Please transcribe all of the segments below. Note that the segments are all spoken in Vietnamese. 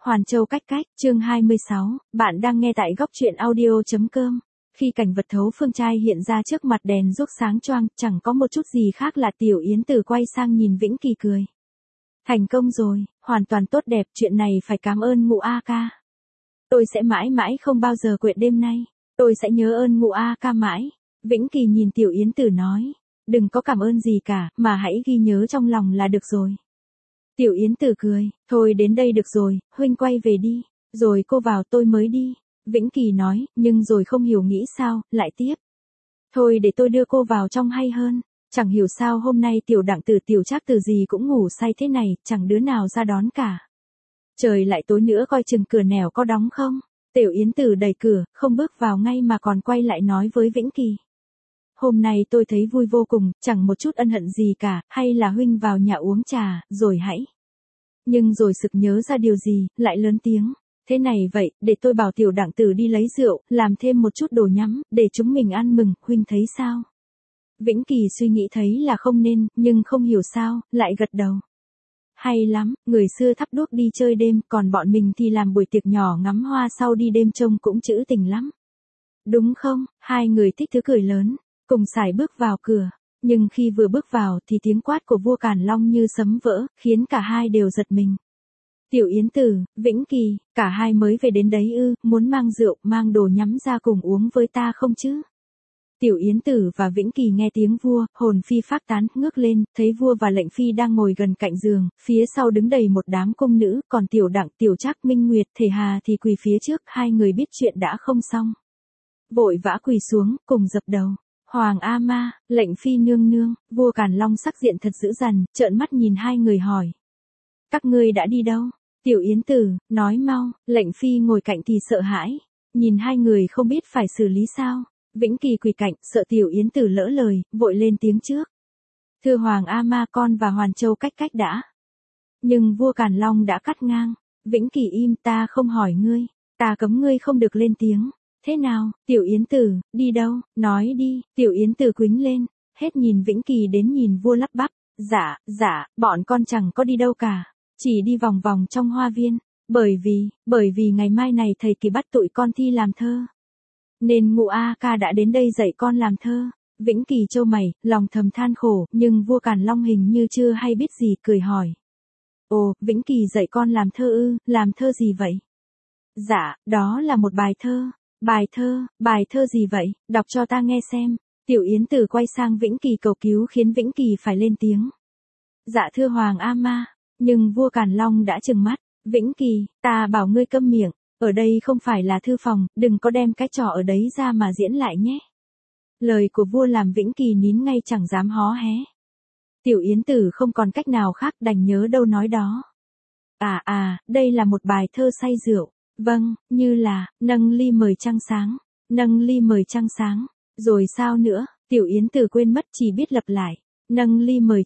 Hoàn Châu cách cách, chương 26, bạn đang nghe tại góc truyện audio.com. Khi cảnh vật thấu phương trai hiện ra trước mặt đèn rước sáng choang, chẳng có một chút gì khác là Tiểu Yến Tử quay sang nhìn Vĩnh Kỳ cười. Thành công rồi, hoàn toàn tốt đẹp, chuyện này phải cảm ơn Ngũ A Ca. Tôi sẽ mãi mãi không bao giờ quên đêm nay, tôi sẽ nhớ ơn Ngũ A Ca mãi. Vĩnh Kỳ nhìn Tiểu Yến Tử nói, đừng có cảm ơn gì cả, mà hãy ghi nhớ trong lòng là được rồi. Tiểu Yến Tử cười, thôi đến đây được rồi, huynh quay về đi, rồi cô vào tôi mới đi. Vĩnh Kỳ nói, nhưng rồi không hiểu nghĩ sao, lại tiếp. Thôi để tôi đưa cô vào trong hay hơn, chẳng hiểu sao hôm nay Tiểu Đặng Tử Tiểu Trác Tử gì cũng ngủ say thế này, chẳng đứa nào ra đón cả. Trời lại tối nữa coi chừng cửa nẻo có đóng không. Tiểu Yến Tử đẩy cửa, không bước vào ngay mà còn quay lại nói với Vĩnh Kỳ. Hôm nay tôi thấy vui vô cùng, chẳng một chút ân hận gì cả, hay là huynh vào nhà uống trà, rồi hãy. Nhưng rồi sực nhớ ra điều gì, lại lớn tiếng. Thế này vậy, để tôi bảo Tiểu Đặng Tử đi lấy rượu, làm thêm một chút đồ nhắm, để chúng mình ăn mừng, huynh thấy sao? Vĩnh Kỳ suy nghĩ thấy là không nên, nhưng không hiểu sao, lại gật đầu. Hay lắm, người xưa thắp đuốc đi chơi đêm, còn bọn mình thì làm buổi tiệc nhỏ ngắm hoa sau đi đêm trông cũng trữ tình lắm. Đúng không? Hai người thích thứ cười lớn, cùng sải bước vào cửa. Nhưng khi vừa bước vào thì tiếng quát của vua Càn Long như sấm vỡ, khiến cả hai đều giật mình. Tiểu Yến Tử, Vĩnh Kỳ, cả hai mới về đến đấy ư, muốn mang rượu, mang đồ nhắm ra cùng uống với ta không chứ? Tiểu Yến Tử và Vĩnh Kỳ nghe tiếng vua, hồn phi phách tán, ngước lên, thấy vua và lệnh phi đang ngồi gần cạnh giường, phía sau đứng đầy một đám cung nữ, còn Tiểu Đặng, Tiểu Trác, Minh Nguyệt, Thể Hà thì quỳ phía trước, hai người biết chuyện đã không xong. Vội vã quỳ xuống, cùng dập đầu. Hoàng A Ma, lệnh phi nương nương, vua Càn Long sắc diện thật dữ dằn, trợn mắt nhìn hai người hỏi. Các ngươi đã đi đâu? Tiểu Yến Tử, nói mau, lệnh phi ngồi cạnh thì sợ hãi, nhìn hai người không biết phải xử lý sao. Vĩnh Kỳ quỳ cạnh, sợ Tiểu Yến Tử lỡ lời, vội lên tiếng trước. Thưa Hoàng A Ma, con và Hoàn Châu cách cách đã. Nhưng vua Càn Long đã cắt ngang. Vĩnh Kỳ im, ta không hỏi ngươi, ta cấm ngươi không được lên tiếng. Thế nào, Tiểu Yến Tử, đi đâu, nói đi. Tiểu Yến Tử quýnh lên, hết nhìn Vĩnh Kỳ đến nhìn vua lắp bắp. Dạ, bọn con chẳng có đi đâu cả, chỉ đi vòng vòng trong hoa viên, bởi vì ngày mai này thầy Kỳ bắt tụi con thi làm thơ. Nên Ngũ A Ca đã đến đây dạy con làm thơ. Vĩnh Kỳ chau mày, lòng thầm than khổ, nhưng vua Càn Long hình như chưa hay biết gì, cười hỏi. Ồ, Vĩnh Kỳ dạy con làm thơ ư, làm thơ gì vậy? Dạ, đó là một bài thơ. Bài thơ gì vậy, đọc cho ta nghe xem. Tiểu Yến Tử quay sang Vĩnh Kỳ cầu cứu khiến Vĩnh Kỳ phải lên tiếng. Dạ thưa Hoàng A Ma, nhưng vua Càn Long đã trừng mắt. Vĩnh Kỳ, ta bảo ngươi câm miệng, ở đây không phải là thư phòng, đừng có đem cái trò ở đấy ra mà diễn lại nhé. Lời của vua làm Vĩnh Kỳ nín ngay chẳng dám hó hé. Tiểu Yến Tử không còn cách nào khác đành nhớ đâu nói đó. Đây là một bài thơ say rượu. Vâng, như là, nâng ly mời trăng sáng, rồi sao nữa, Tiểu Yến Tử quên mất chỉ biết lặp lại, nâng ly mời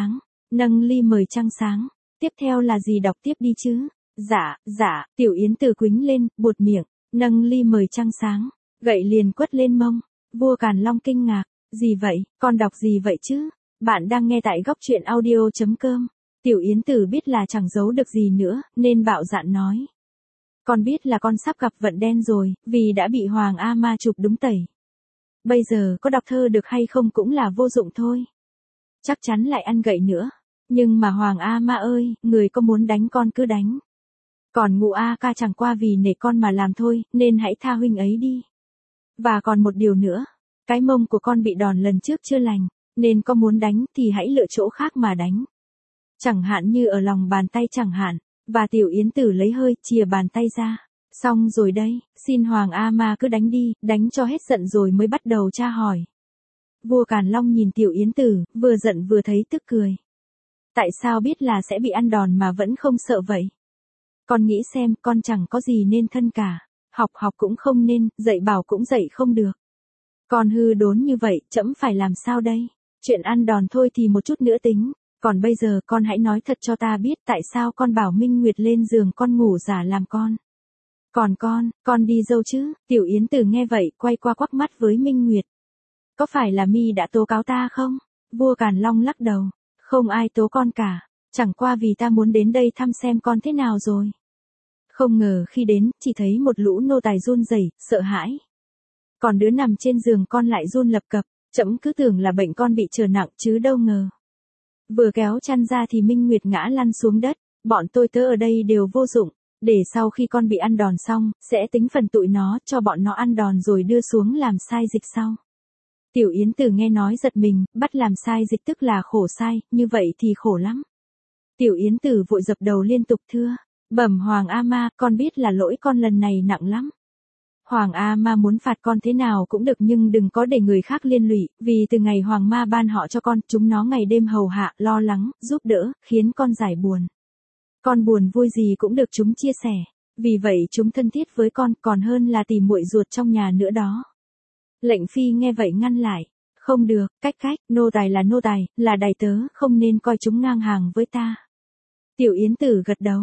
trăng sáng, tiếp theo là gì đọc tiếp đi chứ, dạ, Tiểu Yến Tử quýnh lên, buột miệng, nâng ly mời trăng sáng, gậy liền quất lên mông, vua Càn Long kinh ngạc, gì vậy, con đọc gì vậy chứ, bạn đang nghe tại góc truyện audio.com, Tiểu Yến Tử biết là chẳng giấu được gì nữa, nên bạo dạn nói. Con biết là con sắp gặp vận đen rồi, vì đã bị Hoàng A Ma chụp đúng tẩy. Bây giờ có đọc thơ được hay không cũng là vô dụng thôi. Chắc chắn lại ăn gậy nữa. Nhưng mà Hoàng A Ma ơi, người có muốn đánh con cứ đánh. Còn Ngũ A Ca chẳng qua vì nể con mà làm thôi, nên hãy tha huynh ấy đi. Và còn một điều nữa, cái mông của con bị đòn lần trước chưa lành, nên có muốn đánh thì hãy lựa chỗ khác mà đánh. Chẳng hạn như ở lòng bàn tay chẳng hạn. Và Tiểu Yến Tử lấy hơi, chìa bàn tay ra. Xong rồi đây, xin Hoàng A Ma cứ đánh đi, đánh cho hết giận rồi mới bắt đầu tra hỏi. Vua Càn Long nhìn Tiểu Yến Tử, vừa giận vừa thấy tức cười. Tại sao biết là sẽ bị ăn đòn mà vẫn không sợ vậy? Con nghĩ xem, con chẳng có gì nên thân cả. Học cũng không nên, dạy bảo cũng dạy không được. Con hư đốn như vậy, trẫm phải làm sao đây? Chuyện ăn đòn thôi thì một chút nữa tính. Còn bây giờ con hãy nói thật cho ta biết tại sao con bảo Minh Nguyệt lên giường con ngủ giả làm con. Còn con đi dâu chứ, Tiểu Yến Tử nghe vậy quay qua quắc mắt với Minh Nguyệt. Có phải là mi đã tố cáo ta không? Vua Càn Long lắc đầu, không ai tố con cả, chẳng qua vì ta muốn đến đây thăm xem con thế nào rồi. Không ngờ khi đến, chỉ thấy một lũ nô tài run rẩy, sợ hãi. Còn đứa nằm trên giường con lại run lập cập, trẫm cứ tưởng là bệnh con bị trở nặng chứ đâu ngờ. Vừa kéo chăn ra thì Minh Nguyệt ngã lăn xuống đất, bọn tôi tớ ở đây đều vô dụng, để sau khi con bị ăn đòn xong, sẽ tính phần tụi nó cho bọn nó ăn đòn rồi đưa xuống làm sai dịch sau. Tiểu Yến Tử nghe nói giật mình, bắt làm sai dịch tức là khổ sai, như vậy thì khổ lắm. Tiểu Yến Tử vội dập đầu liên tục thưa, bẩm Hoàng A Ma, con biết là lỗi con lần này nặng lắm. Hoàng A Ma muốn phạt con thế nào cũng được nhưng đừng có để người khác liên lụy, vì từ ngày Hoàng Ma ban họ cho con, chúng nó ngày đêm hầu hạ, lo lắng, giúp đỡ, khiến con giải buồn. Con buồn vui gì cũng được chúng chia sẻ, vì vậy chúng thân thiết với con còn hơn là tỉ muội ruột trong nhà nữa đó. Lệnh Phi nghe vậy ngăn lại, không được, cách, nô tài là nô tài, là đầy tớ, không nên coi chúng ngang hàng với ta. Tiểu Yến Tử gật đầu.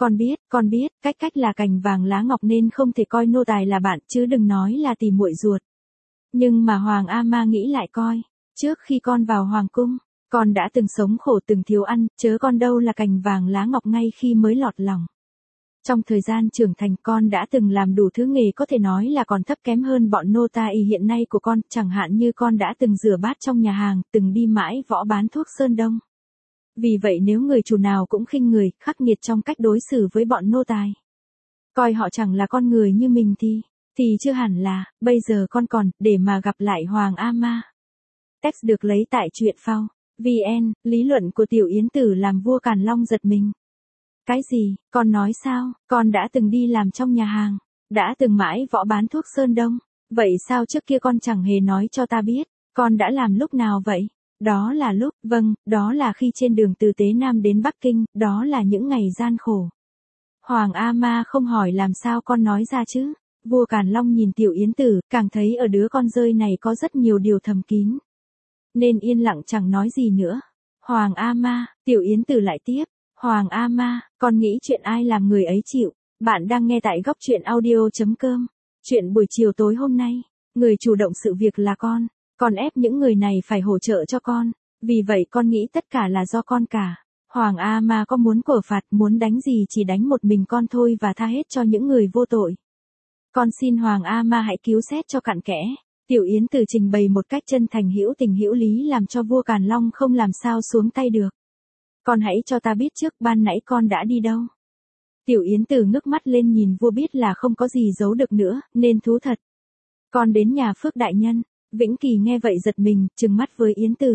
Con biết, cách là cành vàng lá ngọc nên không thể coi nô tài là bạn chứ đừng nói là tỉ muội ruột. Nhưng mà Hoàng A Ma nghĩ lại coi, trước khi con vào Hoàng cung, con đã từng sống khổ từng thiếu ăn, chớ con đâu là cành vàng lá ngọc ngay khi mới lọt lòng. Trong thời gian trưởng thành con đã từng làm đủ thứ nghề có thể nói là còn thấp kém hơn bọn nô tài hiện nay của con, chẳng hạn như con đã từng rửa bát trong nhà hàng, từng đi mãi võ bán thuốc sơn đông. Vì vậy nếu người chủ nào cũng khinh người, khắc nghiệt trong cách đối xử với bọn nô tài, coi họ chẳng là con người như mình thì chưa hẳn là, bây giờ con còn, để mà gặp lại Hoàng A Ma. Text được lấy tại truyện phao. VN, lý luận của Tiểu Yến Tử làm vua Càn Long giật mình. Cái gì, con nói sao, con đã từng đi làm trong nhà hàng, đã từng mãi võ bán thuốc sơn đông, vậy sao trước kia con chẳng hề nói cho ta biết, con đã làm lúc nào vậy? Đó là lúc, vâng, đó là khi trên đường từ Tế Nam đến Bắc Kinh, đó là những ngày gian khổ. Hoàng A Ma không hỏi làm sao con nói ra chứ? Vua Càn Long nhìn Tiểu Yến Tử, càng thấy ở đứa con rơi này có rất nhiều điều thầm kín. Nên yên lặng chẳng nói gì nữa. Hoàng A Ma, Tiểu Yến Tử lại tiếp. Hoàng A Ma, con nghĩ chuyện ai làm người ấy chịu. Bạn đang nghe tại góc truyện audio.com. Chuyện buổi chiều tối hôm nay, người chủ động sự việc là con. Con ép những người này phải hỗ trợ cho con. Vì vậy con nghĩ tất cả là do con cả. Hoàng A Ma có muốn quở phạt, muốn đánh gì chỉ đánh một mình con thôi và tha hết cho những người vô tội. Con xin Hoàng A Ma hãy cứu xét cho cặn kẽ. Tiểu Yến Tử trình bày một cách chân thành hữu tình hữu lý làm cho vua Càn Long không làm sao xuống tay được. Con hãy cho ta biết trước ban nãy con đã đi đâu. Tiểu Yến Tử ngước mắt lên nhìn vua biết là không có gì giấu được nữa, nên thú thật. Con đến nhà Phước đại nhân. Vĩnh Kỳ nghe vậy giật mình, trừng mắt với Yến Tử.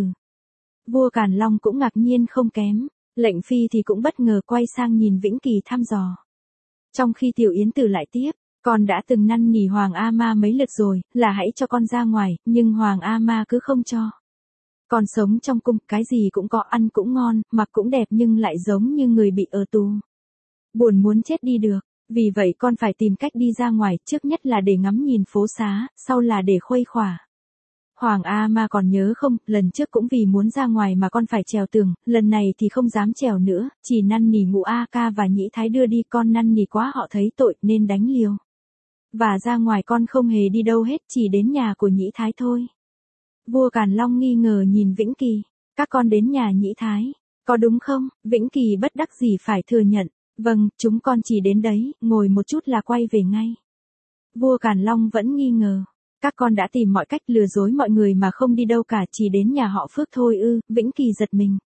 Vua Càn Long cũng ngạc nhiên không kém. Lệnh Phi thì cũng bất ngờ quay sang nhìn Vĩnh Kỳ thăm dò. Trong khi Tiểu Yến Tử lại tiếp. Con đã từng năn nỉ Hoàng A Ma mấy lượt rồi, là hãy cho con ra ngoài, nhưng Hoàng A Ma cứ không cho. Con sống trong cung, cái gì cũng có, ăn cũng ngon, mặc cũng đẹp nhưng lại giống như người bị ở tù. Buồn muốn chết đi được, vì vậy con phải tìm cách đi ra ngoài, trước nhất là để ngắm nhìn phố xá, sau là để khuây khỏa. Hoàng A Ma còn nhớ không, lần trước cũng vì muốn ra ngoài mà con phải trèo tường, lần này thì không dám trèo nữa, chỉ năn nỉ Ngũ A Ca và Nhĩ Thái đưa đi, con năn nỉ quá họ thấy tội nên đánh liều. Và ra ngoài con không hề đi đâu hết, chỉ đến nhà của Nhĩ Thái thôi. Vua Càn Long nghi ngờ nhìn Vĩnh Kỳ, các con đến nhà Nhĩ Thái, có đúng không? Vĩnh Kỳ bất đắc dĩ phải thừa nhận, vâng, chúng con chỉ đến đấy, ngồi một chút là quay về ngay. Vua Càn Long vẫn nghi ngờ, các con đã tìm mọi cách lừa dối mọi người mà không đi đâu cả, chỉ đến nhà họ Phước thôi ư? Vĩnh Kỳ giật mình.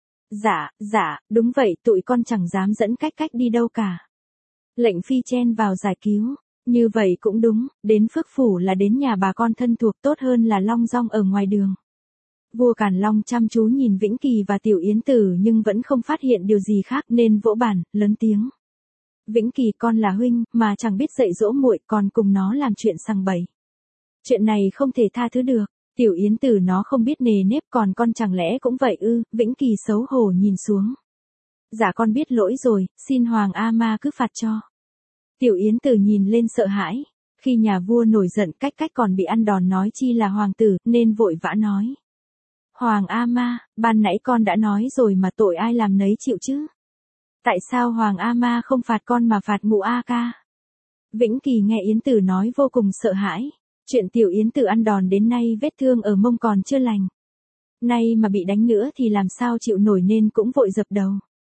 Dạ, đúng vậy, tụi con chẳng dám dẫn cách đi đâu cả. Lệnh Phi chen vào giải cứu. Như vậy cũng đúng, đến Phước Phủ là đến nhà bà con thân thuộc, tốt hơn là long dong ở ngoài đường. Vua Càn Long chăm chú nhìn Vĩnh Kỳ và Tiểu Yến Tử nhưng vẫn không phát hiện điều gì khác nên vỗ bàn, lớn tiếng. Vĩnh Kỳ, con là huynh, mà chẳng biết dạy dỗ muội, còn cùng nó làm chuyện sằng bậy. Chuyện này không thể tha thứ được. Tiểu Yến Tử nó không biết nề nếp, còn con chẳng lẽ cũng vậy ư? Vĩnh Kỳ xấu hổ nhìn xuống. Dạ con biết lỗi rồi, xin Hoàng A Ma cứ phạt cho. Tiểu Yến Tử nhìn lên sợ hãi. Khi nhà vua nổi giận, cách còn bị ăn đòn nói chi là hoàng tử, nên vội vã nói. Hoàng A Ma, ban nãy con đã nói rồi mà, tội ai làm nấy chịu chứ. Tại sao Hoàng A Ma không phạt con mà phạt Ngũ A Ca? Vĩnh Kỳ nghe Yến Tử nói vô cùng sợ hãi. Chuyện Tiểu Yến Tử ăn đòn đến nay vết thương ở mông còn chưa lành. Nay mà bị đánh nữa thì làm sao chịu nổi nên cũng vội dập đầu.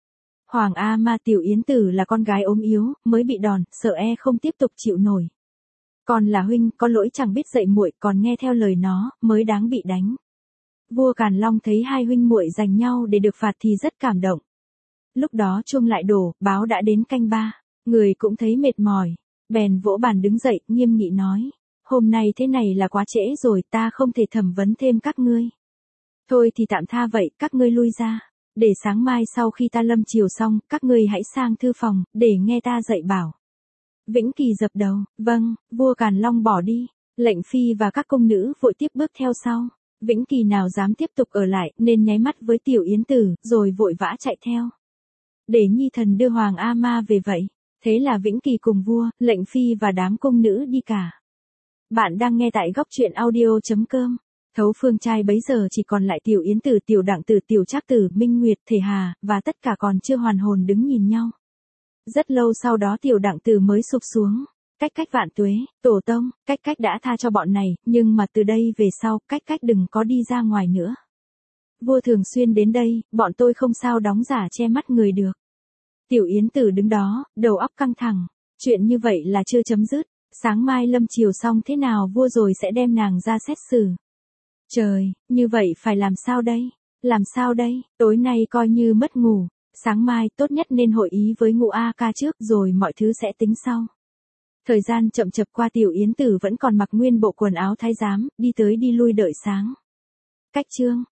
Hoàng A Ma Tiểu Yến Tử là con gái ốm yếu, mới bị đòn, sợ không tiếp tục chịu nổi. Còn là huynh, có lỗi chẳng biết dạy muội, còn nghe theo lời nó, mới đáng bị đánh. Vua Càn Long thấy hai huynh muội giành nhau để được phạt thì rất cảm động. Lúc đó chuông lại đổ, báo đã đến canh 3, người cũng thấy mệt mỏi, bèn vỗ bàn đứng dậy, nghiêm nghị nói, hôm nay thế này là quá trễ rồi, ta không thể thẩm vấn thêm các ngươi. Thôi thì tạm tha vậy, các ngươi lui ra, để sáng mai sau khi ta lâm chiều xong, các ngươi hãy sang thư phòng, để nghe ta dạy bảo. Vĩnh Kỳ dập đầu, vâng, vua Càn Long bỏ đi, lệnh phi và các công nữ vội tiếp bước theo sau. Vĩnh Kỳ nào dám tiếp tục ở lại, nên nháy mắt với Tiểu Yến Tử, rồi vội vã chạy theo. Để nhi thần đưa Hoàng A Ma về vậy. Thế là Vĩnh Kỳ cùng vua, lệnh phi và đám công nữ đi cả. Bạn đang nghe tại góc truyện audio.com. Thấu Phương trai bấy giờ chỉ còn lại Tiểu Yến Tử, Tiểu Đặng Tử, Tiểu Trác Tử, Minh Nguyệt, Thể Hà, và tất cả còn chưa hoàn hồn đứng nhìn nhau. Rất lâu sau đó Tiểu Đặng Tử mới sụp xuống. Cách vạn tuế, tổ tông, cách đã tha cho bọn này, nhưng mà từ đây về sau, cách đừng có đi ra ngoài nữa. Vua thường xuyên đến đây, bọn tôi không sao đóng giả che mắt người được. Tiểu Yến Tử đứng đó, đầu óc căng thẳng. Chuyện như vậy là chưa chấm dứt. Sáng mai lâm chiều xong thế nào vua rồi sẽ đem nàng ra xét xử. Trời, như vậy phải làm sao đây? Làm sao đây? Tối nay coi như mất ngủ. Sáng mai tốt nhất nên hội ý với Ngũ A Ca trước rồi mọi thứ sẽ tính sau. Thời gian chậm chập qua, Tiểu Yến Tử vẫn còn mặc nguyên bộ quần áo thái giám, đi tới đi lui đợi sáng. Cách chương